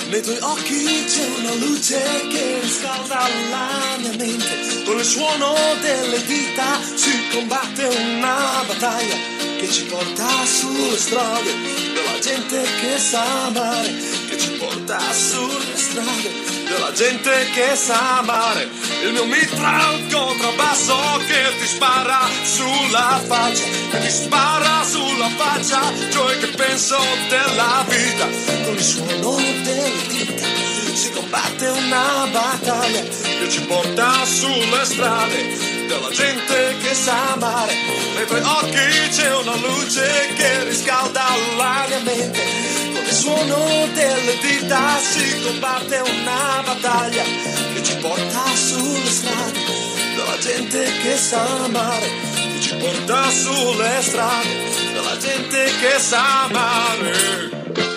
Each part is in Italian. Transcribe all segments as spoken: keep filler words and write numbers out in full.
Nei tuoi occhi c'è una luce che riscalda la mia mente. Con il suono delle dita si combatte una battaglia che ci porta sulle strade della gente che sa amare, che ci porta sulle strade della gente che sa amare. Il mio mitra è un contrabbasso che ti spara sulla faccia, che ti spara sulla faccia, cioè che penso della vita. Con il suono delle dita si combatte una battaglia che ci porta sulle strade della gente che sa amare. Nei tuoi occhi c'è una luce che riscalda la mia mente. Con il suono delle dita si combatte una battaglia che ci porta sulle strade della gente che sa amare, che ci porta sulle strade della gente che sa amare.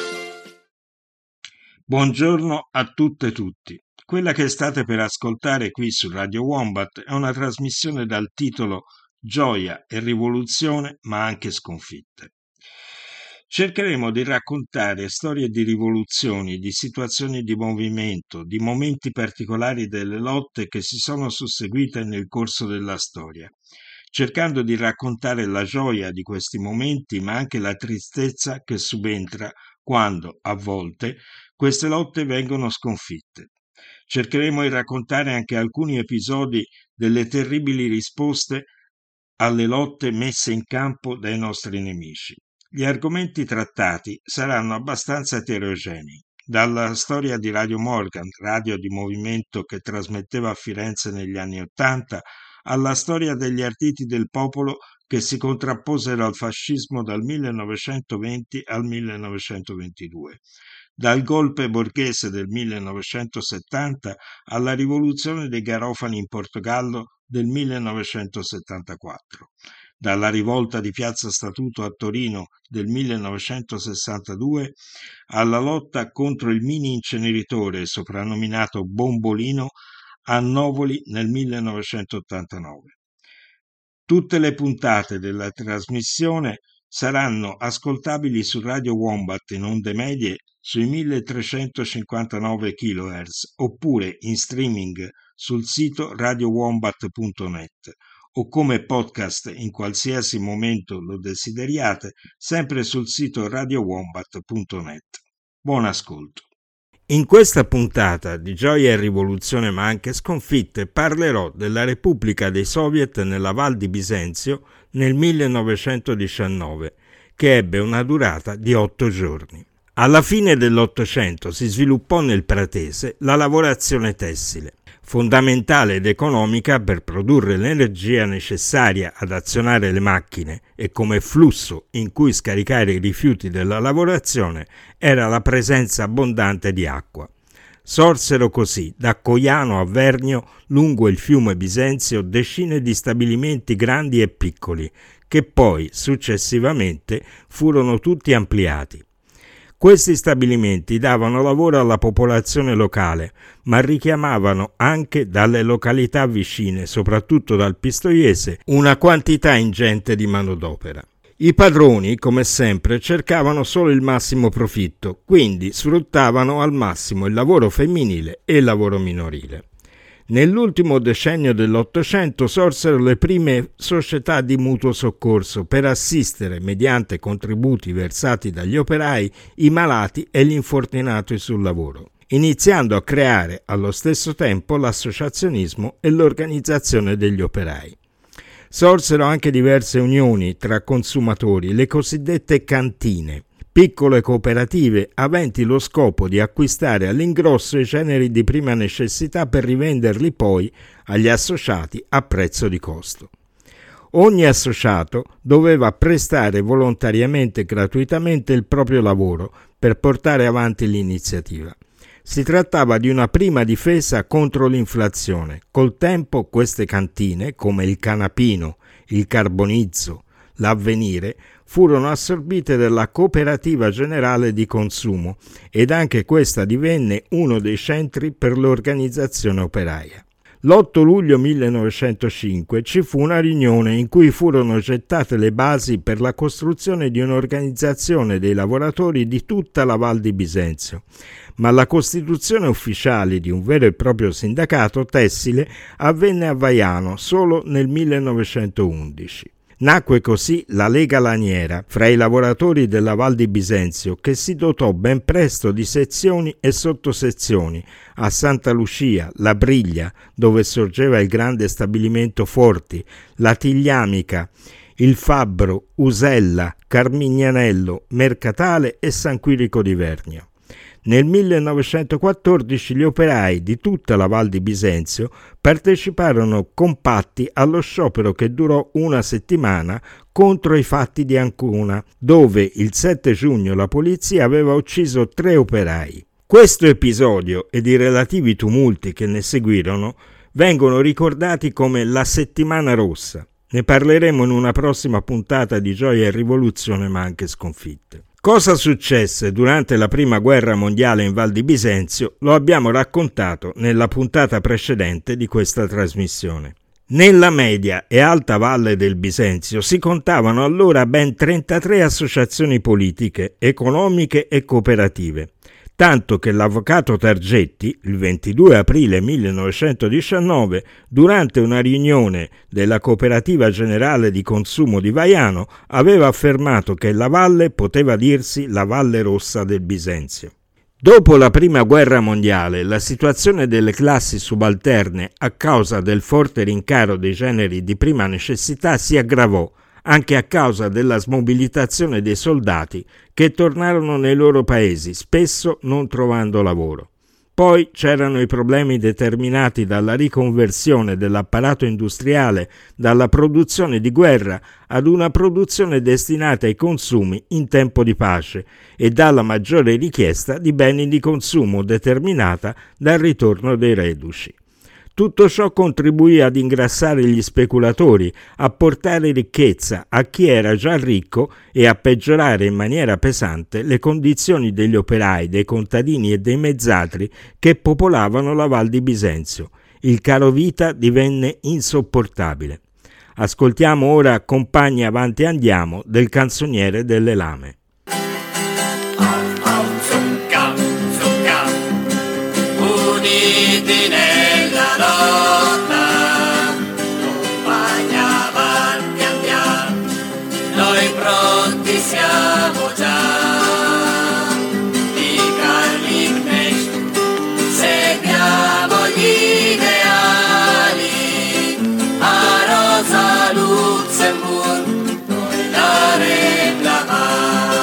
Buongiorno a tutte e tutti. Quella che state per ascoltare qui su Radio Wombat è una trasmissione dal titolo Gioia e rivoluzione, ma anche sconfitte. Cercheremo di raccontare storie di rivoluzioni, di situazioni di movimento, di momenti particolari delle lotte che si sono susseguite nel corso della storia, cercando di raccontare la gioia di questi momenti, ma anche la tristezza che subentra quando, a volte, queste lotte vengono sconfitte. Cercheremo di raccontare anche alcuni episodi delle terribili risposte alle lotte messe in campo dai nostri nemici. Gli argomenti trattati saranno abbastanza eterogenei, dalla storia di Radio Morgan, radio di movimento che trasmetteva a Firenze negli anni Ottanta, alla storia degli arditi del popolo che si contrapposero al fascismo dal millenovecentoventi al millenovecentoventidue. Dal golpe borghese del millenovecentosettanta alla rivoluzione dei Garofani in Portogallo del millenovecentosettantaquattro, dalla rivolta di Piazza Statuto a Torino del millenovecentosessantadue alla lotta contro il mini inceneritore soprannominato Bombolino a Novoli nel millenovecentottantanove. Tutte le puntate della trasmissione saranno ascoltabili su Radio Wombat in onde medie sui milletrecentocinquantanove chilohertz oppure in streaming sul sito radio wombat punto net o come podcast in qualsiasi momento lo desideriate, sempre sul sito radio wombat punto net. Buon ascolto. In questa puntata di Gioia e Rivoluzione ma anche sconfitte parlerò della Repubblica dei Soviet nella Val di Bisenzio nel millenovecentodiciannove, che ebbe una durata di otto giorni. Alla fine dell'Ottocento si sviluppò nel Pratese la lavorazione tessile, fondamentale ed economica per produrre l'energia necessaria ad azionare le macchine, e come flusso in cui scaricare i rifiuti della lavorazione era la presenza abbondante di acqua. Sorsero così da Coiano a Vernio, lungo il fiume Bisenzio, decine di stabilimenti grandi e piccoli, che poi successivamente furono tutti ampliati. Questi stabilimenti davano lavoro alla popolazione locale, ma richiamavano anche dalle località vicine, soprattutto dal Pistoiese, una quantità ingente di manodopera. I padroni, come sempre, cercavano solo il massimo profitto, quindi sfruttavano al massimo il lavoro femminile e il lavoro minorile. Nell'ultimo decennio dell'Ottocento sorsero le prime società di mutuo soccorso per assistere, mediante contributi versati dagli operai, i malati e gli infortunati sul lavoro, iniziando a creare allo stesso tempo l'associazionismo e l'organizzazione degli operai. Sorsero anche diverse unioni tra consumatori, le cosiddette cantine, piccole cooperative aventi lo scopo di acquistare all'ingrosso i generi di prima necessità per rivenderli poi agli associati a prezzo di costo. Ogni associato doveva prestare volontariamente e gratuitamente il proprio lavoro per portare avanti l'iniziativa. Si trattava di una prima difesa contro l'inflazione. Col tempo queste cantine, come il Canapino, il Carbonizzo, l'Avvenire, furono assorbite dalla Cooperativa Generale di Consumo ed anche questa divenne uno dei centri per l'organizzazione operaia. L'otto luglio millenovecentocinque ci fu una riunione in cui furono gettate le basi per la costruzione di un'organizzazione dei lavoratori di tutta la Val di Bisenzio, ma la costituzione ufficiale di un vero e proprio sindacato tessile avvenne a Vaiano solo nel millenovecentoundici. Nacque così la Lega Laniera fra i lavoratori della Val di Bisenzio, che si dotò ben presto di sezioni e sottosezioni a Santa Lucia, La Briglia, dove sorgeva il grande stabilimento Forti, la Tigliamica, il Fabbro, Usella, Carmignanello, Mercatale e San Quirico di Vernio. Nel millenovecentoquattordici gli operai di tutta la Val di Bisenzio parteciparono compatti allo sciopero che durò una settimana contro i fatti di Ancona, dove il sette giugno la polizia aveva ucciso tre operai. Questo episodio ed i relativi tumulti che ne seguirono vengono ricordati come la Settimana Rossa. Ne parleremo in una prossima puntata di Gioia e Rivoluzione, ma anche sconfitte. Cosa successe durante la Prima Guerra Mondiale in Val di Bisenzio lo abbiamo raccontato nella puntata precedente di questa trasmissione. Nella media e alta valle del Bisenzio si contavano allora ben trentatré associazioni politiche, economiche e cooperative, tanto che l'avvocato Targetti, il ventidue aprile millenovecentodiciannove, durante una riunione della Cooperativa Generale di Consumo di Vaiano, aveva affermato che la valle poteva dirsi la Valle Rossa del Bisenzio. Dopo la Prima Guerra Mondiale, la situazione delle classi subalterne a causa del forte rincaro dei generi di prima necessità si aggravò, anche a causa della smobilitazione dei soldati che tornarono nei loro paesi, spesso non trovando lavoro. Poi c'erano i problemi determinati dalla riconversione dell'apparato industriale dalla produzione di guerra ad una produzione destinata ai consumi in tempo di pace e dalla maggiore richiesta di beni di consumo determinata dal ritorno dei reduci. Tutto ciò contribuì ad ingrassare gli speculatori, a portare ricchezza a chi era già ricco e a peggiorare in maniera pesante le condizioni degli operai, dei contadini e dei mezzadri che popolavano la Val di Bisenzio. Il carovita divenne insopportabile. Ascoltiamo ora Compagni avanti andiamo del Canzoniere delle Lame. Uniti nella lotta, compagni avanti andiamo, noi pronti siamo già, di Carlinknecht seguiamo gli ideali, a Rosa Luxemburg noi daremo la mano.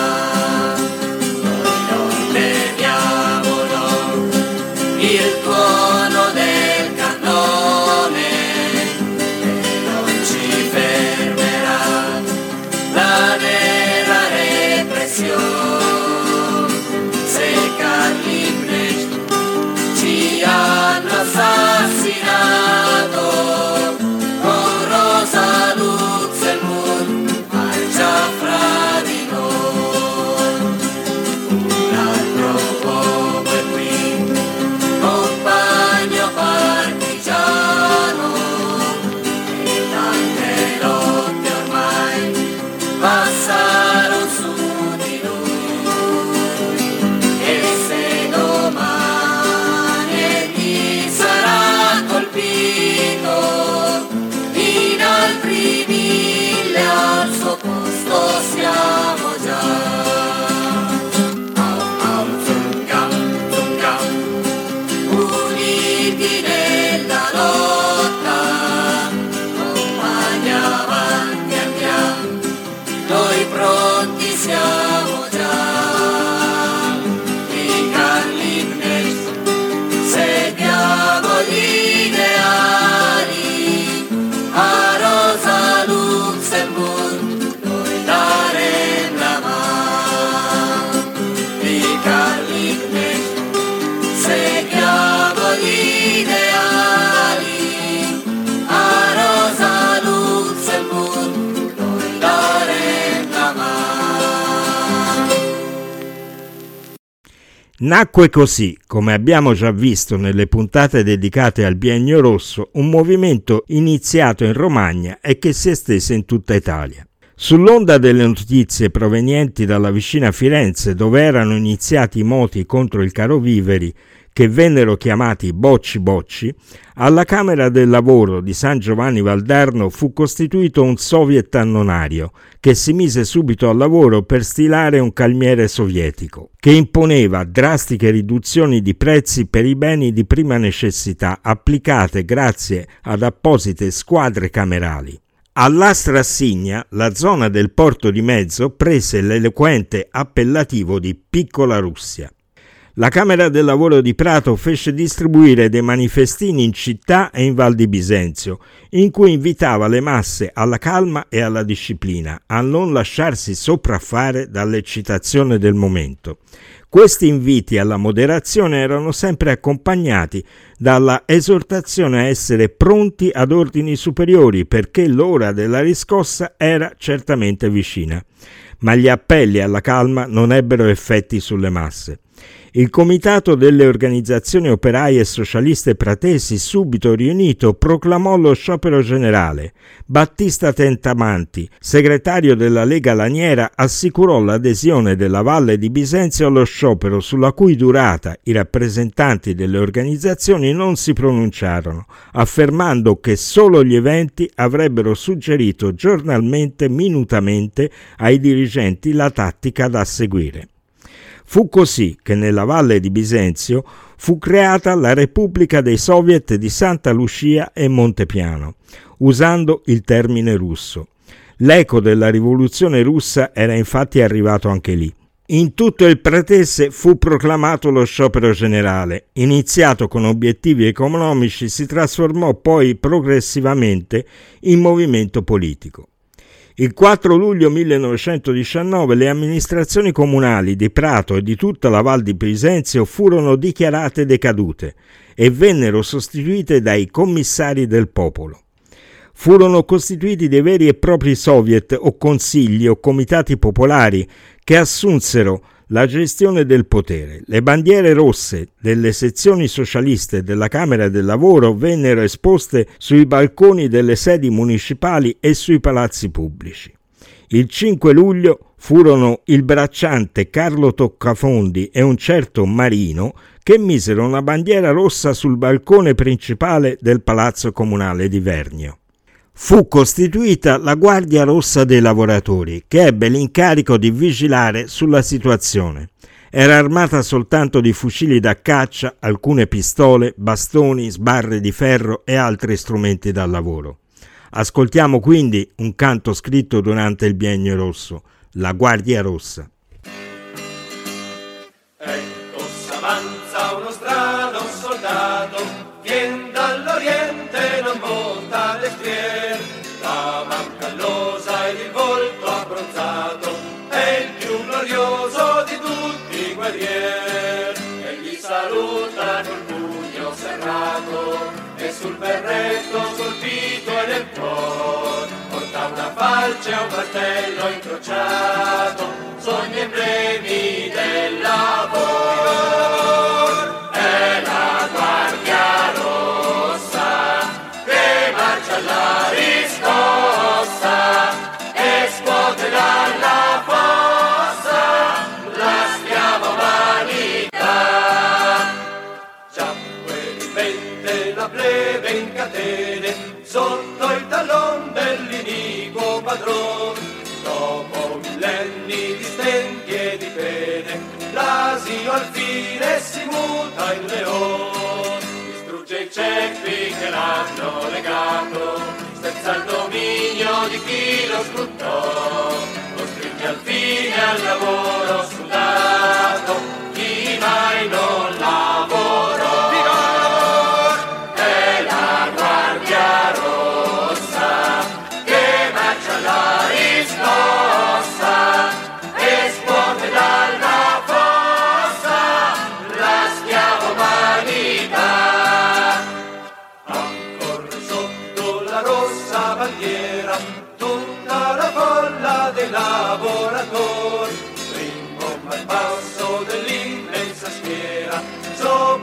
Nacque così, come abbiamo già visto nelle puntate dedicate al Biennio Rosso, un movimento iniziato in Romagna e che si estese in tutta Italia. Sull'onda delle notizie provenienti dalla vicina Firenze, dove erano iniziati i moti contro il caro viveri, che vennero chiamati Bocci Bocci, alla Camera del Lavoro di San Giovanni Valdarno fu costituito un soviet annonario che si mise subito al lavoro per stilare un calmiere sovietico che imponeva drastiche riduzioni di prezzi per i beni di prima necessità applicate grazie ad apposite squadre camerali. All'Astra Assigna, la zona del Porto di Mezzo prese l'eloquente appellativo di Piccola Russia. La Camera del Lavoro di Prato fece distribuire dei manifestini in città e in Val di Bisenzio, in cui invitava le masse alla calma e alla disciplina, a non lasciarsi sopraffare dall'eccitazione del momento. Questi inviti alla moderazione erano sempre accompagnati dalla esortazione a essere pronti ad ordini superiori, perché l'ora della riscossa era certamente vicina. Ma gli appelli alla calma non ebbero effetti sulle masse. Il Comitato delle Organizzazioni Operaie e Socialiste Pratesi, subito riunito, proclamò lo sciopero generale. Battista Tentamanti, segretario della Lega Laniera, assicurò l'adesione della Valle di Bisenzio allo sciopero, sulla cui durata i rappresentanti delle organizzazioni non si pronunciarono, affermando che solo gli eventi avrebbero suggerito giornalmente, minutamente, ai dirigenti la tattica da seguire. Fu così che nella Valle di Bisenzio fu creata la Repubblica dei Soviet di Santa Lucia e Montepiano, usando il termine russo. L'eco della rivoluzione russa era infatti arrivato anche lì. In tutto il Pratese fu proclamato lo sciopero generale. Iniziato con obiettivi economici, si trasformò poi progressivamente in movimento politico. Il quattro luglio millenovecentodiciannove le amministrazioni comunali di Prato e di tutta la Val di Bisenzio furono dichiarate decadute e vennero sostituite dai commissari del popolo. Furono costituiti dei veri e propri soviet o consigli o comitati popolari che assunsero la gestione del potere. Le bandiere rosse delle sezioni socialiste della Camera del Lavoro vennero esposte sui balconi delle sedi municipali e sui palazzi pubblici. Il cinque luglio furono il bracciante Carlo Toccafondi e un certo Marino che misero una bandiera rossa sul balcone principale del Palazzo Comunale di Vernio. Fu costituita la Guardia Rossa dei Lavoratori, che ebbe l'incarico di vigilare sulla situazione. Era armata soltanto di fucili da caccia, alcune pistole, bastoni, sbarre di ferro e altri strumenti da lavoro. Ascoltiamo quindi un canto scritto durante il Biennio Rosso, La Guardia Rossa. Ecco s'avanza uno strano soldato, vien dall'Oriente, non monta le stier, la man callosa ed il volto abbronzato, è il più glorioso di tutti i guerrier. Egli saluta col pugno serrato e sul berretto colpito e nel cuor porta una falce e un martello incrociato, sono gli emblemi del lavoro. È la Guardia Rossa che marcia alla riscossa e scuote dalla fossa la schiava umanità. Giacque ripente la plebe in catene sotto il tallon dell'iniquo padron. Dopo millenni di stenti e di pene, l'asino al fine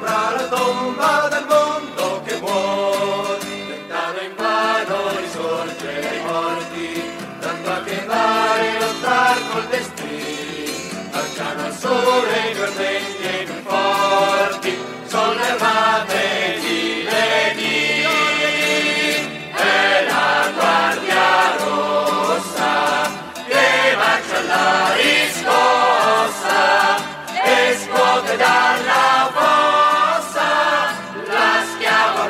sopra la tomba del mondo che muore, lontano invano risorge dai morti, tanto a che vale lottare col destino, lanciano al sole i vermegli e i più forti, sono le armate di Lenin, è la guardia rossa che marcia alla riscossa e scuote dalla fossa la schiava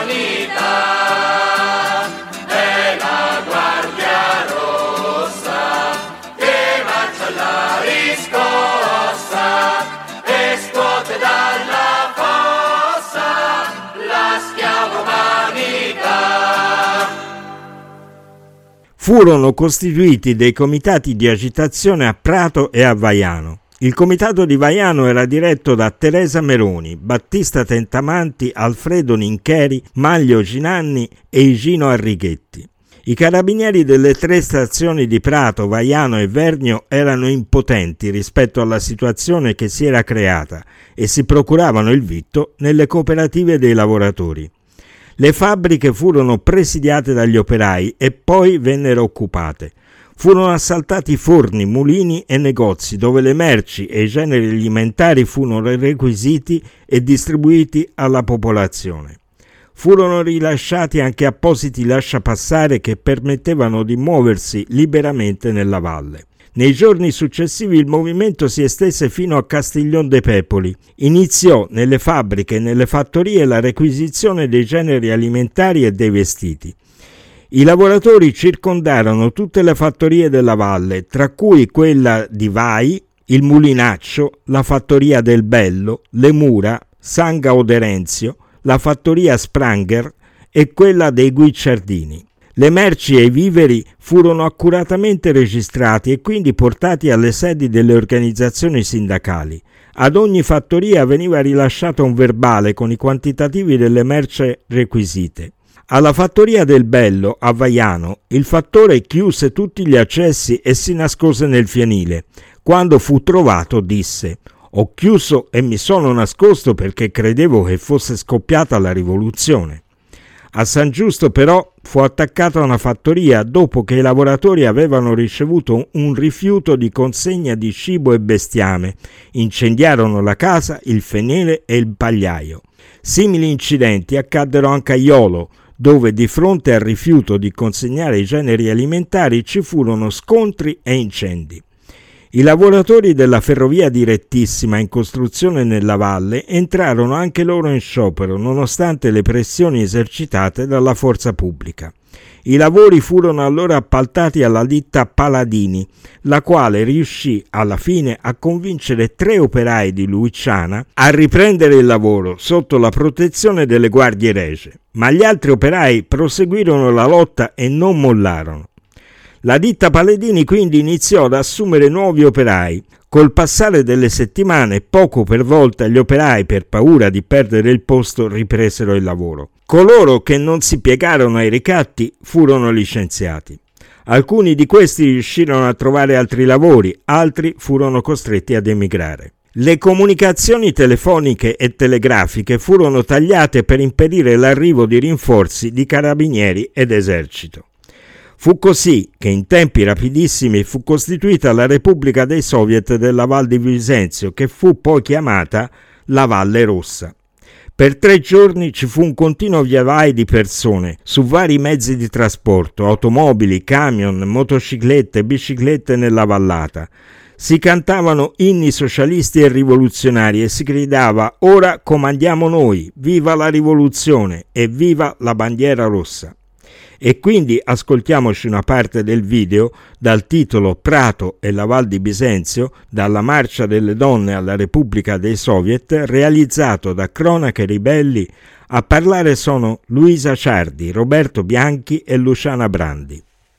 vanità. È la guardia rossa che marcia alla riscossa e scuote dalla fossa la schiava vanità. Furono costituiti dei comitati di agitazione a Prato e a Vaiano. Il comitato di Vaiano era diretto da Teresa Meroni, Battista Tentamanti, Alfredo Nincheri, Maglio Ginanni e Igino Arrighetti. I carabinieri delle tre stazioni di Prato, Vaiano e Vernio erano impotenti rispetto alla situazione che si era creata e si procuravano il vitto nelle cooperative dei lavoratori. Le fabbriche furono presidiate dagli operai e poi vennero occupate. Furono assaltati forni, mulini e negozi dove le merci e i generi alimentari furono requisiti e distribuiti alla popolazione. Furono rilasciati anche appositi lasciapassare che permettevano di muoversi liberamente nella valle. Nei giorni successivi il movimento si estese fino a Castiglion de Pepoli. Iniziò nelle fabbriche e nelle fattorie la requisizione dei generi alimentari e dei vestiti. I lavoratori circondarono tutte le fattorie della valle, tra cui quella di Vai, il Mulinaccio, la fattoria del Bello, le Mura, San Gauderenzio, la fattoria Spranger e quella dei Guicciardini. Le merci e i viveri furono accuratamente registrati e quindi portati alle sedi delle organizzazioni sindacali. Ad ogni fattoria veniva rilasciato un verbale con i quantitativi delle merci requisite. Alla fattoria del Bello, a Vaiano, il fattore chiuse tutti gli accessi e si nascose nel fienile. Quando fu trovato disse: «Ho chiuso e mi sono nascosto perché credevo che fosse scoppiata la rivoluzione». A San Giusto però fu attaccata una fattoria dopo che i lavoratori avevano ricevuto un rifiuto di consegna di cibo e bestiame. Incendiarono la casa, il fienile e il pagliaio. Simili incidenti accaddero anche a Iolo, dove di fronte al rifiuto di consegnare i generi alimentari ci furono scontri e incendi. I lavoratori della ferrovia direttissima in costruzione nella valle entrarono anche loro in sciopero, nonostante le pressioni esercitate dalla forza pubblica. I lavori furono allora appaltati alla ditta Paladini, la quale riuscì alla fine a convincere tre operai di Luiciana a riprendere il lavoro sotto la protezione delle guardie regie, ma gli altri operai proseguirono la lotta e non mollarono. La ditta Paladini quindi iniziò ad assumere nuovi operai. Col passare delle settimane, poco per volta, gli operai, per paura di perdere il posto, ripresero il lavoro. Coloro che non si piegarono ai ricatti furono licenziati. Alcuni di questi riuscirono a trovare altri lavori, altri furono costretti ad emigrare. Le comunicazioni telefoniche e telegrafiche furono tagliate per impedire l'arrivo di rinforzi di carabinieri ed esercito. Fu così che in tempi rapidissimi fu costituita la Repubblica dei Soviet della Val di Bisenzio, che fu poi chiamata la Valle Rossa. Per tre giorni ci fu un continuo viavai di persone su vari mezzi di trasporto, automobili, camion, motociclette, biciclette nella vallata. Si cantavano inni socialisti e rivoluzionari e si gridava «Ora comandiamo noi, viva la rivoluzione e viva la bandiera rossa». E quindi ascoltiamoci una parte del video dal titolo Prato e la Val di Bisenzio, dalla Marcia delle Donne alla Repubblica dei Soviet, realizzato da Cronache Ribelli. A parlare sono Luisa Ciardi, Roberto Bianchi e Luciana Brandi.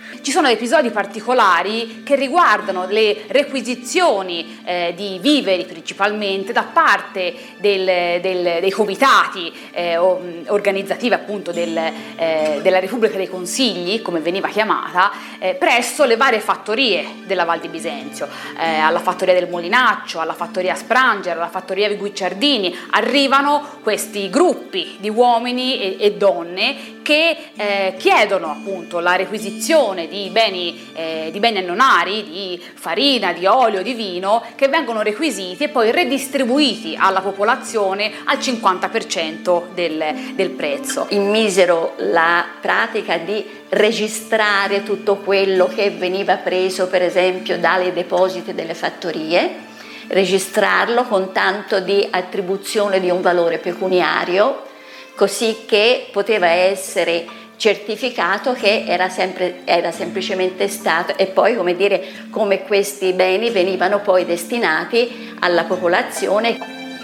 Ci sono episodi particolari che riguardano le requisizioni eh, di viveri principalmente da parte del, del, dei comitati eh, organizzativi appunto del, eh, della Repubblica dei Consigli, come veniva chiamata, eh, presso le varie fattorie della Val di Bisenzio, eh, alla fattoria del Molinaccio, alla fattoria Spranger, alla fattoria Guicciardini. Arrivano questi gruppi di uomini e, e donne che eh, chiedono appunto la requisizione di beni, eh, di beni annonari, di farina, di olio, di vino, che vengono requisiti e poi redistribuiti alla popolazione al cinquanta per cento del, del prezzo. Immisero la pratica di registrare tutto quello che veniva preso per esempio dai depositi delle fattorie, registrarlo con tanto di attribuzione di un valore pecuniario, così che poteva essere certificato che era, sempre, era semplicemente stato, e poi come dire come questi beni venivano poi destinati alla popolazione.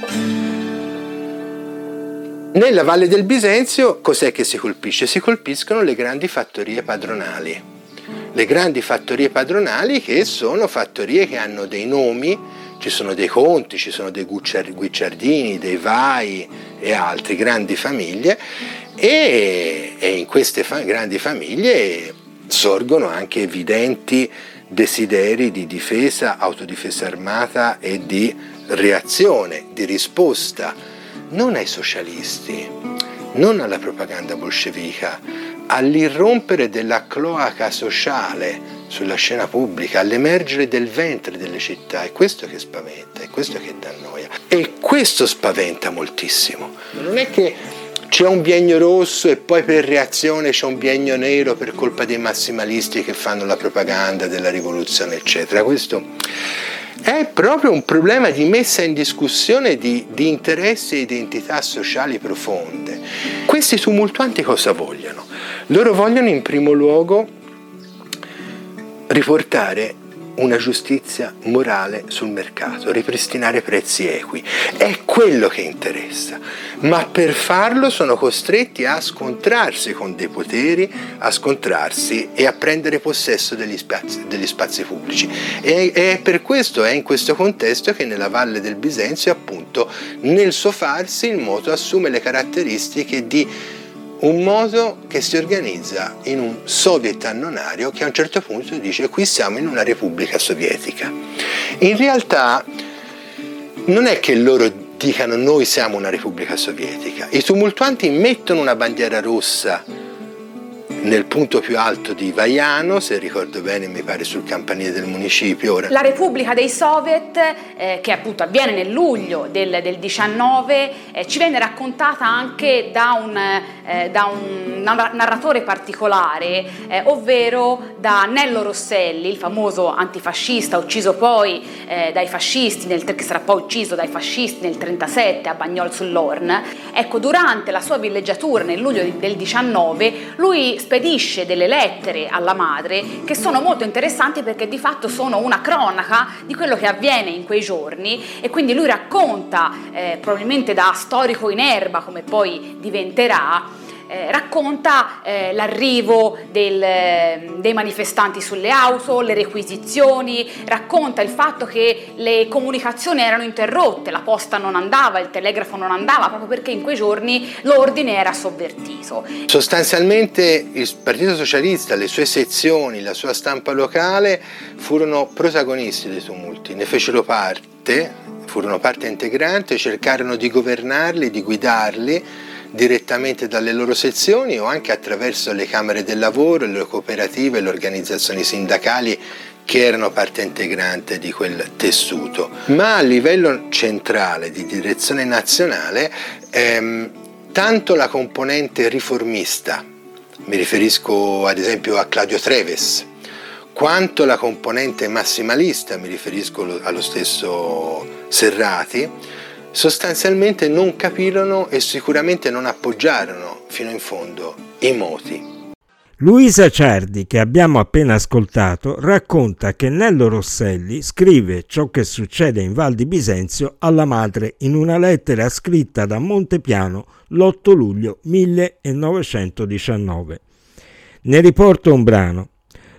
Nella Valle del Bisenzio cos'è che si colpisce? Si colpiscono le grandi fattorie padronali. Le grandi fattorie padronali che sono fattorie che hanno dei nomi. Ci sono dei Conti, ci sono dei Guicciardini, dei Vai e altre grandi famiglie e, e in queste fa- grandi famiglie sorgono anche evidenti desideri di difesa, autodifesa armata e di reazione, di risposta, non ai socialisti, non alla propaganda bolscevica, all'irrompere della cloaca sociale sulla scena pubblica, all'emergere del ventre delle città. È questo che spaventa, è questo che dà noia. E questo spaventa moltissimo. Non è che c'è un biennio rosso e poi per reazione c'è un biennio nero per colpa dei massimalisti che fanno la propaganda della rivoluzione, eccetera. Questo è proprio un problema di messa in discussione di, di interessi e identità sociali profonde. Questi tumultuanti cosa vogliono? Loro vogliono in primo luogo riportare una giustizia morale sul mercato, ripristinare prezzi equi. È quello che interessa, ma per farlo sono costretti a scontrarsi con dei poteri, a scontrarsi e a prendere possesso degli spazi, degli spazi pubblici. E è per questo, è in questo contesto che nella Valle del Bisenzio, appunto, nel suo farsi il moto assume le caratteristiche di un moto che si organizza in un soviet annonario che a un certo punto dice: qui siamo in una repubblica sovietica. In realtà non è che loro dicano noi siamo una repubblica sovietica. I tumultuanti mettono una bandiera rossa nel punto più alto di Vaiano, se ricordo bene, mi pare sul campanile del municipio. Ora. La Repubblica dei Soviet, eh, che appunto avviene nel luglio del, del diciannove, eh, ci viene raccontata anche da un, eh, da un narratore particolare, eh, ovvero da Nello Rosselli, il famoso antifascista ucciso poi eh, dai fascisti, nel, che sarà poi ucciso dai fascisti nel trentasette a Bagnol sull'Orne. Ecco, durante la sua villeggiatura nel luglio del diciannove, lui spedisce delle lettere alla madre che sono molto interessanti perché di fatto sono una cronaca di quello che avviene in quei giorni, e quindi lui racconta, eh, probabilmente da storico in erba come poi diventerà, Eh, racconta eh, l'arrivo del, eh, dei manifestanti sulle auto, le requisizioni, racconta il fatto che le comunicazioni erano interrotte, la posta non andava, il telegrafo non andava, proprio perché in quei giorni l'ordine era sovvertito. Sostanzialmente il Partito Socialista, le sue sezioni, la sua stampa locale furono protagonisti dei tumulti, ne fecero parte, furono parte integrante, cercarono di governarli, di guidarli direttamente dalle loro sezioni o anche attraverso le camere del lavoro, le cooperative, le organizzazioni sindacali che erano parte integrante di quel tessuto. Ma a livello centrale di direzione nazionale, ehm, tanto la componente riformista, mi riferisco ad esempio a Claudio Treves, quanto la componente massimalista, mi riferisco allo stesso Serrati, sostanzialmente non capirono e sicuramente non appoggiarono fino in fondo i moti. Luisa Ciardi, che abbiamo appena ascoltato, racconta che Nello Rosselli scrive ciò che succede in Val di Bisenzio alla madre in una lettera scritta da Montepiano l'otto luglio millenovecentodiciannove. Ne riporto un brano.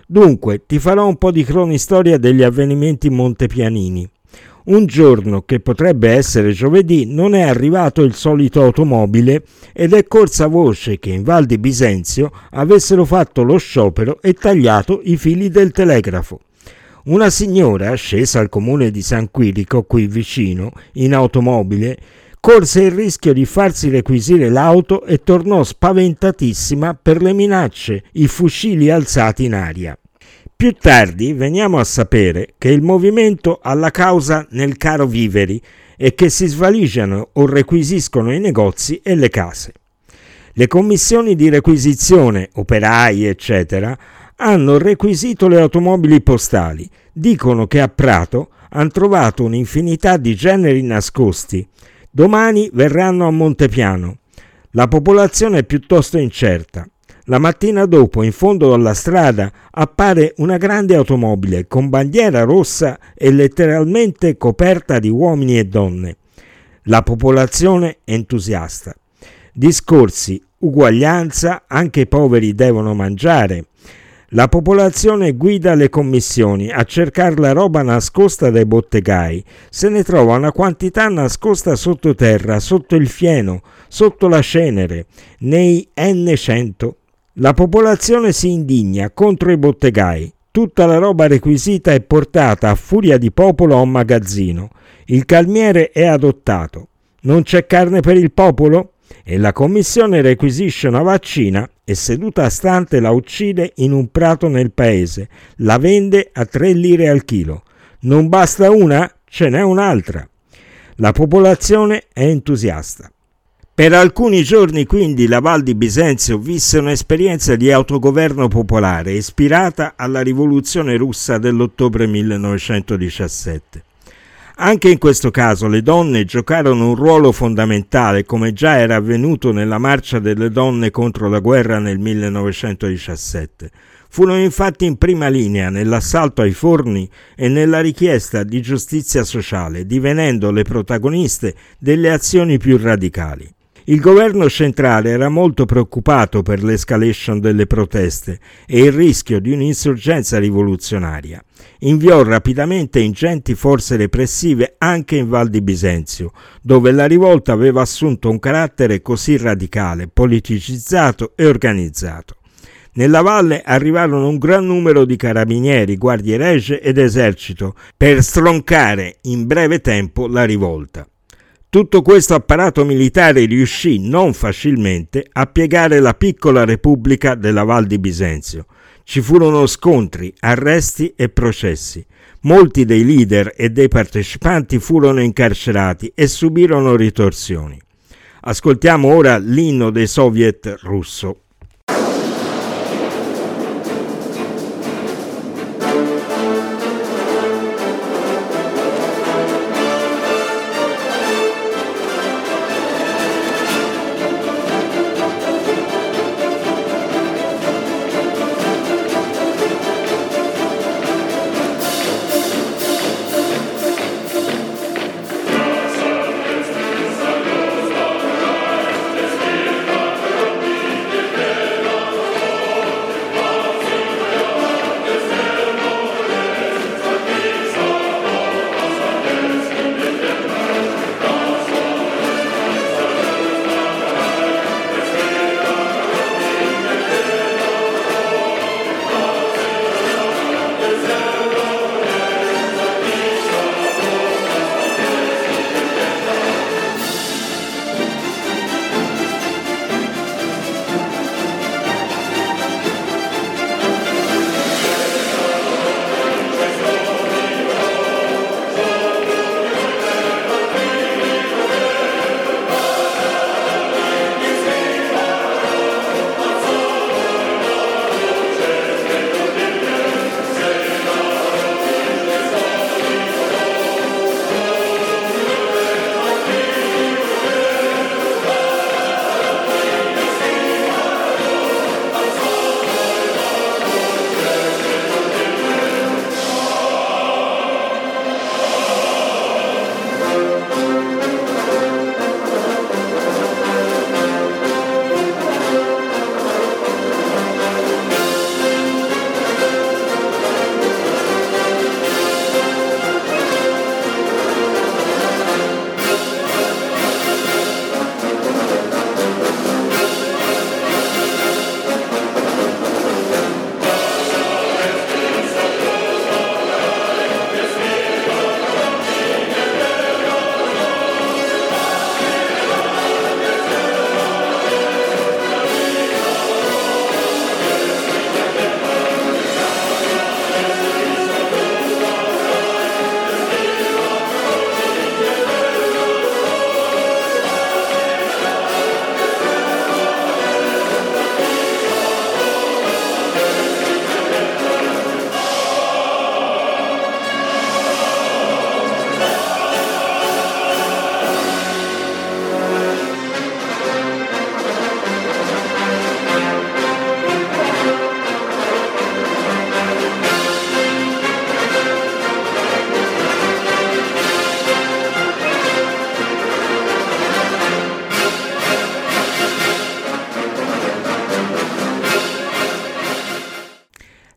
Dunque, ti farò un po' di cronistoria degli avvenimenti montepianini. Un giorno, che potrebbe essere giovedì, non è arrivato il solito automobile ed è corsa voce che in Val di Bisenzio avessero fatto lo sciopero e tagliato i fili del telegrafo. Una signora, scesa al comune di San Quirico, qui vicino, in automobile, corse il rischio di farsi requisire l'auto e tornò spaventatissima per le minacce, i fucili alzati in aria. Più tardi veniamo a sapere che il movimento ha la causa nel caro viveri e che si svaligiano o requisiscono i negozi e le case. Le commissioni di requisizione, operai, eccetera, hanno requisito le automobili postali. Dicono che a Prato hanno trovato un'infinità di generi nascosti. Domani verranno a Montepiano. La popolazione è piuttosto incerta. La mattina dopo, in fondo alla strada, appare una grande automobile con bandiera rossa e letteralmente coperta di uomini e donne. La popolazione è entusiasta. Discorsi, uguaglianza, anche i poveri devono mangiare. La popolazione guida le commissioni a cercare la roba nascosta dai bottegai. Se ne trova una quantità nascosta sottoterra, sotto il fieno, sotto la cenere, nei enne cento. La popolazione si indigna contro i bottegai. Tutta la roba requisita è portata a furia di popolo a un magazzino. Il calmiere è adottato. Non c'è carne per il popolo? E la commissione requisisce una vaccina e seduta a stante la uccide in un prato nel paese. La vende a tre lire al chilo. Non basta una? Ce n'è un'altra. La popolazione è entusiasta. Per alcuni giorni quindi la Val di Bisenzio visse un'esperienza di autogoverno popolare ispirata alla rivoluzione russa dell'ottobre millenovecentodiciassette. Anche in questo caso le donne giocarono un ruolo fondamentale, come già era avvenuto nella marcia delle donne contro la guerra nel millenovecentodiciassette. Furono infatti in prima linea nell'assalto ai forni e nella richiesta di giustizia sociale, divenendo le protagoniste delle azioni più radicali. Il governo centrale era molto preoccupato per l'escalation delle proteste e il rischio di un'insorgenza rivoluzionaria. Inviò rapidamente ingenti forze repressive anche in Val di Bisenzio, dove la rivolta aveva assunto un carattere così radicale, politicizzato e organizzato. Nella valle arrivarono un gran numero di carabinieri, guardie regie ed esercito per stroncare in breve tempo la rivolta. Tutto questo apparato militare riuscì non facilmente a piegare la piccola repubblica della Val di Bisenzio. Ci furono scontri, arresti e processi. Molti dei leader e dei partecipanti furono incarcerati e subirono ritorsioni. Ascoltiamo ora l'inno dei soviet russo. Yeah.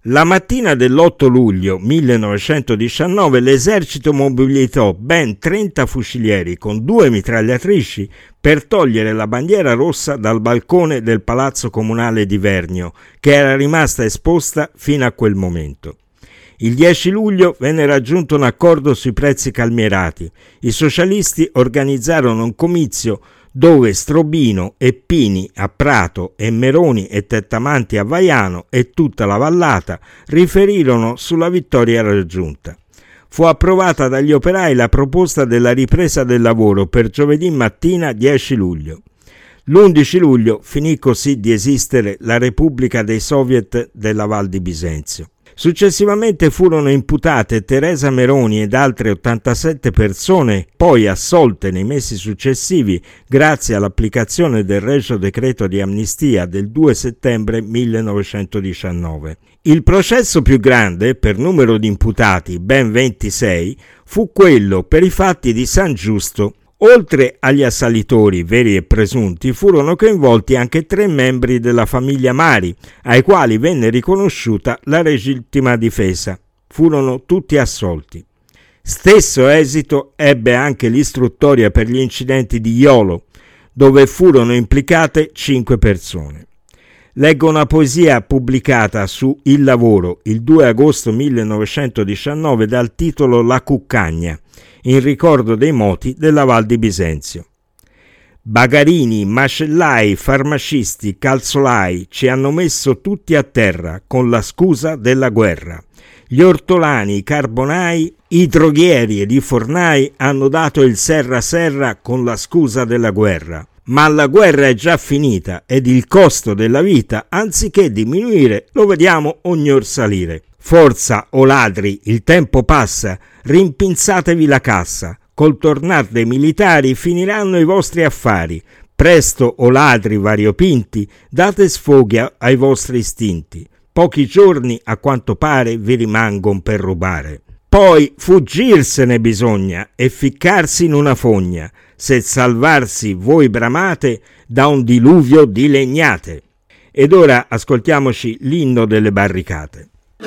La mattina dell'otto luglio millenovecentodiciannove l'esercito mobilitò ben trenta fucilieri con due mitragliatrici per togliere la bandiera rossa dal balcone del Palazzo Comunale di Vernio, che era rimasta esposta fino a quel momento. Il dieci luglio venne raggiunto un accordo sui prezzi calmierati. I socialisti organizzarono un comizio dove Strobino e Pini a Prato e Meroni e Tettamanti a Vaiano e tutta la vallata riferirono sulla vittoria raggiunta. Fu approvata dagli operai la proposta della ripresa del lavoro per giovedì mattina dieci luglio. L'undici luglio finì così di esistere la Repubblica dei Soviet della Val di Bisenzio. Successivamente furono imputate Teresa Meroni ed altre ottantasette persone, poi assolte nei mesi successivi grazie all'applicazione del regio decreto di amnistia del due settembre millenovecentodiciannove. Il processo più grande, per numero di imputati, ben ventisei, fu quello per i fatti di San Giusto. Oltre agli assalitori veri e presunti, furono coinvolti anche tre membri della famiglia Mari, ai quali venne riconosciuta la legittima difesa. Furono tutti assolti. Stesso esito ebbe anche l'istruttoria per gli incidenti di Jolo, dove furono implicate cinque persone. Leggo una poesia pubblicata su Il Lavoro il due agosto millenovecentodiciannove dal titolo La Cuccagna, in ricordo dei moti della Val di Bisenzio. Bagarini, macellai, farmacisti, calzolai ci hanno messo tutti a terra con la scusa della guerra. Gli ortolani, i carbonai, i droghieri ed i fornai hanno dato il serra serra con la scusa della guerra. Ma la guerra è già finita ed il costo della vita, anziché diminuire, lo vediamo ognor salire. Forza, o ladri, il tempo passa, rimpinzatevi la cassa. Col tornar dei militari finiranno i vostri affari. Presto, o ladri variopinti, date sfoghi ai vostri istinti. Pochi giorni, a quanto pare, vi rimangon per rubare. Poi fuggirsene bisogna e ficcarsi in una fogna, se salvarsi voi bramate da un diluvio di legnate. Ed ora ascoltiamoci l'inno delle barricate.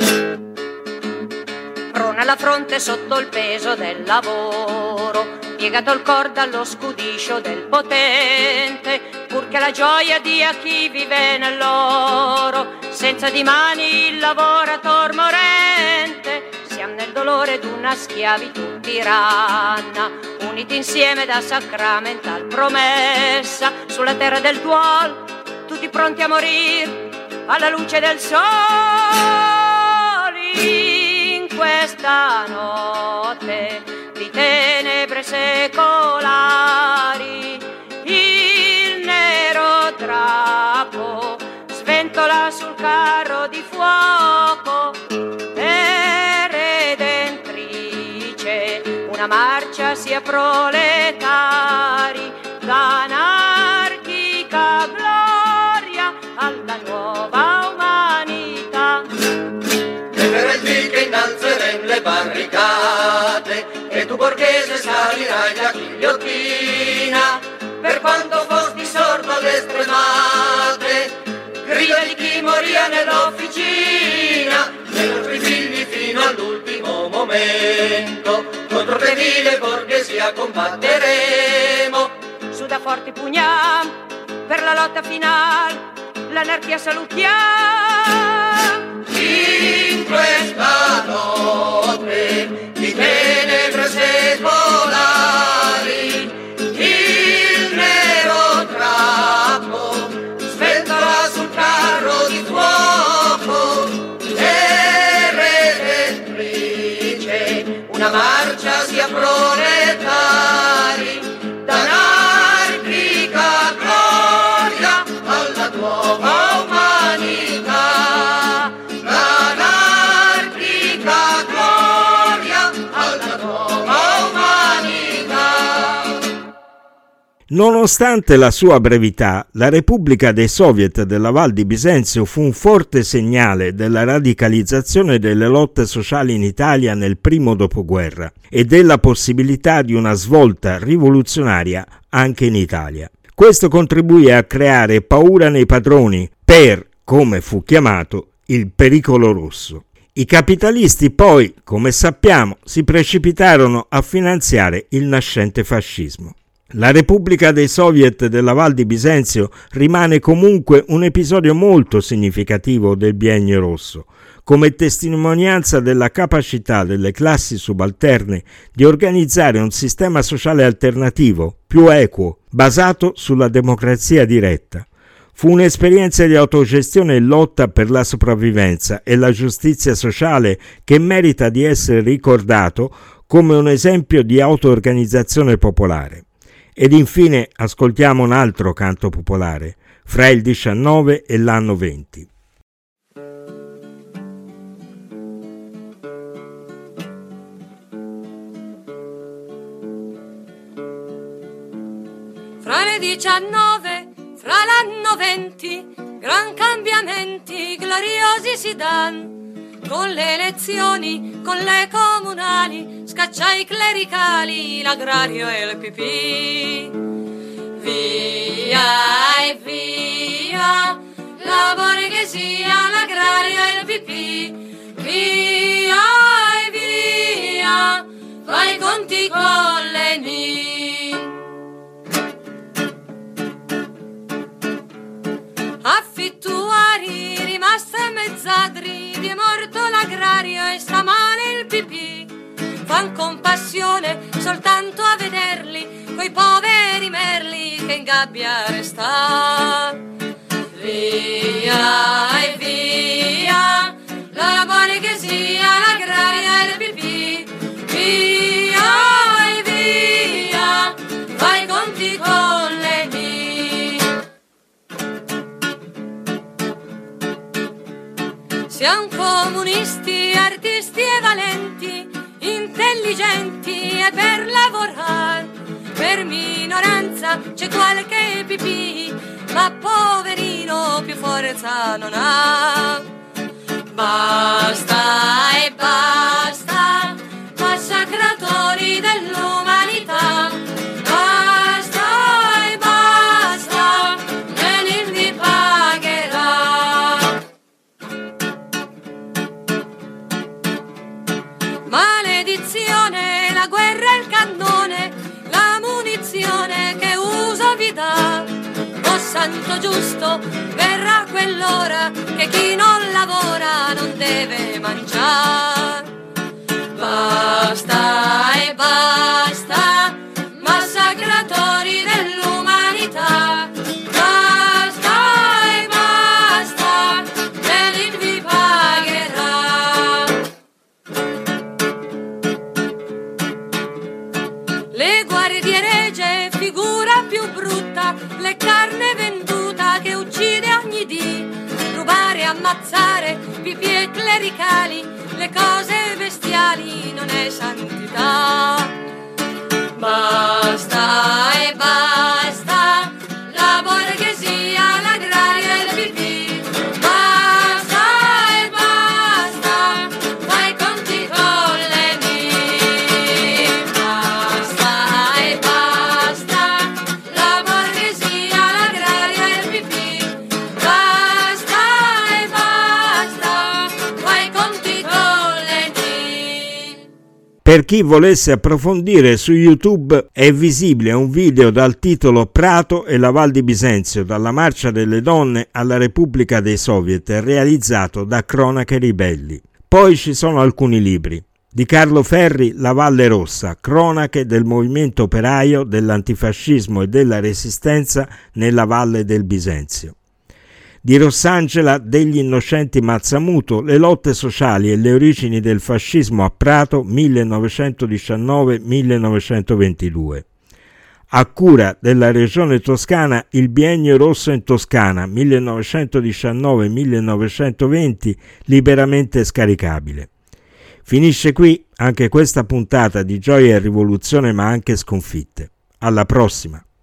Prona la fronte sotto il peso del lavoro, piegato il cor dallo scudiscio del potente, purché la gioia dia chi vive nell'oro, senza di mani il lavorator morente. Siamo nel dolore d'una schiavitù tiranna, uniti insieme da sacramental promessa, sulla terra del duol, tutti pronti a morir alla luce del sole. In questa notte di tenebre secolari, il nero drappo sventola sul carro di fuoco e redentrice una marcia sia proletari d'anarchica gloria alla nuova umanità. E venerdì che innalzeremo le barricate e tu borghese salirai a ghigliottina, per quanto fosti sordo alle stremate, grida di chi moria nell'officina, dei nostri figli fino all'ultimo momento, contro cremile borghesia combatteremo. Su da forti pugnam per la lotta finale, l'anarchia salutiamo. In questa notte di tenebre secolari, il nero drappo sventola sul carro di fuoco e redentrice una marcia sia proletari d'anarchica gloria alla nuova umanità. L'anarchica gloria alla nuova umanità. Nonostante la sua brevità, la Repubblica dei Soviet della Val di Bisenzio fu un forte segnale della radicalizzazione delle lotte sociali in Italia nel primo dopoguerra e della possibilità di una svolta rivoluzionaria anche in Italia. Questo contribuì a creare paura nei padroni per, come fu chiamato, il pericolo rosso. I capitalisti poi, come sappiamo, si precipitarono a finanziare il nascente fascismo. La Repubblica dei Soviet della Val di Bisenzio rimane comunque un episodio molto significativo del Biennio Rosso, come testimonianza della capacità delle classi subalterne di organizzare un sistema sociale alternativo, più equo, basato sulla democrazia diretta. Fu un'esperienza di autogestione e lotta per la sopravvivenza e la giustizia sociale che merita di essere ricordato come un esempio di auto-organizzazione popolare. Ed infine ascoltiamo un altro canto popolare, fra il diciannove e l'anno venti. Fra le diciannove, fra l'anno venti, gran cambiamenti gloriosi si dan. Con le elezioni, con le comunali, scaccia i clericali, l'agrario e il pipì. Via e via, la borghesia, l'agrario e il pipì. Via e via, fai i conti con le mie. Affittuari, rimaste mezzadri, vi è morto l'agrario e sta male il pipì. Fan compassione soltanto a vederli, quei poveri merli che in gabbia resta. Via e via, la borghesia, l'agrario e il pipì. Via e via, fai i conti con le mie. Siamo comunisti, artisti e valenti, intelligenti e per lavorare. Per minoranza c'è qualche pipì, ma poverino più forza non ha. Basta e basta, massacratori dell'umanità. Basta e basta, Lenin vi pagherà. Maledizione, la guerra e il cannone, la munizione che uso vi dà. Oh santo giusto, verrà quell'ora che chi non lavora non deve mangiare. Basta e basta, massacratori dell'umanità. Basta e basta, Lenin vi pagherà. Le guardie regie, figura più brutta, le carne venduta che uccide ogni dì. Rubare, ammazzare, pipì e clericali, le cose bestiali non è santità. Basta e basta, la borghesia, l'agrario e il pipì. Basta e basta, fai i conti con le mie. Basta e basta, la borghesia, l'agrario e il pipì. Basta e basta, fai i conti con le mie. Per chi volesse approfondire, su YouTube è visibile un video dal titolo Prato e la Val di Bisenzio, dalla marcia delle donne alla Repubblica dei Soviet, realizzato da Cronache Ribelli. Poi ci sono alcuni libri. Di Carlo Ferri, La Valle Rossa, cronache del movimento operaio, dell'antifascismo e della resistenza nella Valle del Bisenzio. Di Rossangela, Degli innocenti Mazzamuto, le lotte sociali e le origini del fascismo a Prato millenovecentodiciannove millenovecentoventidue. A cura della Regione Toscana, il Biennio Rosso in Toscana millenovecentodiciannove millenovecentoventi, liberamente scaricabile. Finisce qui anche questa puntata di Gioia e Rivoluzione, ma anche sconfitte. Alla prossima!